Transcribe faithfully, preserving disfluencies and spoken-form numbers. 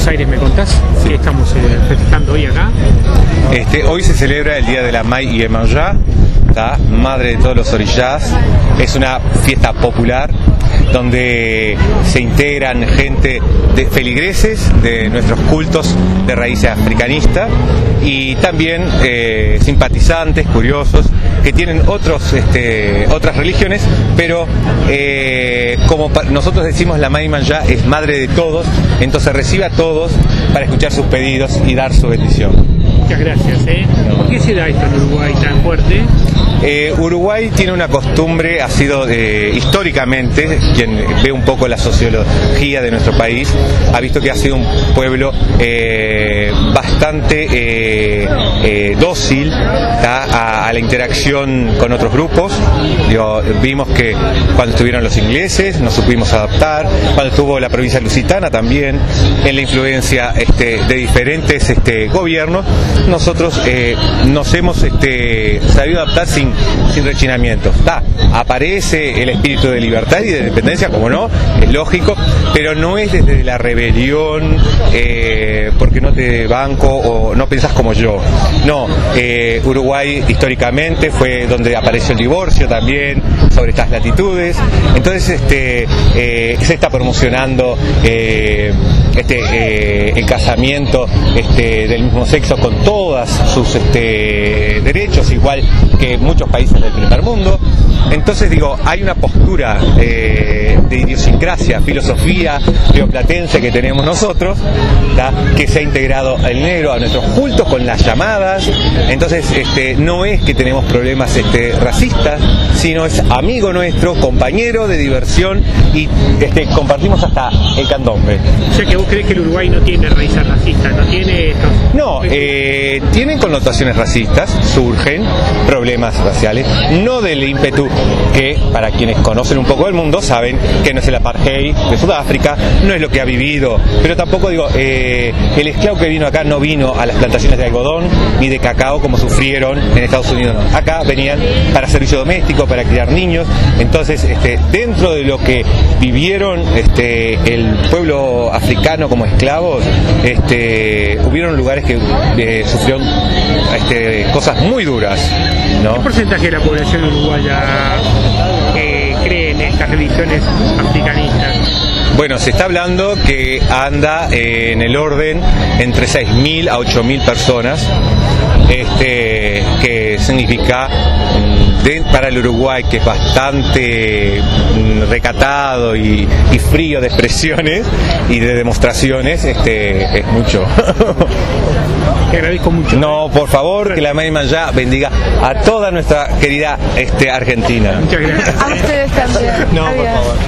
Buenos Aires, ¿me contás? Sí. ¿Qué estamos eh, festejando hoy acá? Este, hoy se celebra el Día de la May Yemaya, ¿tá? Madre de todos los orillás. Es una fiesta popular donde se integran gente de feligreses de nuestros cultos de raíces africanistas y también eh, simpatizantes, curiosos, que tienen otros, este, otras religiones, pero eh, como nosotros decimos, la May Yemaya es madre de todos, entonces recibe a todos para escuchar sus pedidos y dar su bendición. Muchas gracias. ¿eh? ¿Por qué se da esto en Uruguay tan fuerte? Eh, Uruguay tiene una costumbre, ha sido eh, históricamente, quien ve un poco la sociología de nuestro país, ha visto que ha sido un pueblo eh, bastante eh, eh, dócil a, a la interacción con otros grupos. Digo, vimos que cuando estuvieron los ingleses nos supimos adaptar, cuando estuvo la provincia lusitana también, en la influencia este, de diferentes este, gobiernos, nosotros eh, nos hemos este, sabido adaptar sin sin rechinamientos. Da, aparece el espíritu de libertad y de independencia, como no, es lógico, pero no es desde la rebelión, eh, porque no te banco o no pensás como yo. No, eh, Uruguay históricamente fue donde apareció el divorcio también, sobre estas latitudes. Entonces este, eh, se está promocionando eh, este, eh, el casamiento este, del mismo sexo con todas sus este, derechos, igual que muchos países del primer mundo. Entonces digo, hay una postura eh, de idiosincrasia, filosofía rioplatense que tenemos nosotros, ¿tá? Que se ha integrado el negro a nuestros cultos con las llamadas. Entonces este, no es que tenemos problemas este, racistas, sino es amigo nuestro, compañero de diversión y este, compartimos hasta el candombe. O sea que vos crees que el Uruguay no tiene raíces racistas, no tiene estos... No, eh, tienen connotaciones racistas, surgen problemas raciales, no del ímpetu que, para quienes conocen un poco del mundo, saben que no es el apartheid de Sudáfrica, no es lo que ha vivido, pero tampoco digo, eh, el esclavo que vino acá no vino a las plantaciones de algodón ni de cacao como sufrieron en Estados Unidos, no. Acá venían para servicio doméstico, para criar niños. Entonces, este, dentro de lo que vivieron este, el pueblo africano como esclavos, este, hubieron lugares que eh, sufrieron este, cosas muy duras, ¿no? ¿Qué porcentaje de la población uruguaya eh, cree en estas religiones africanistas? Bueno, se está hablando que anda eh, en el orden entre seis mil a ocho mil personas, este, que significa de, para el Uruguay, que es bastante recatado y, y frío de expresiones y de demostraciones, este, es mucho. Te agradezco mucho. No, por favor, que la May Yemaya bendiga a toda nuestra querida este, Argentina. Muchas gracias. A ustedes también. No, por favor.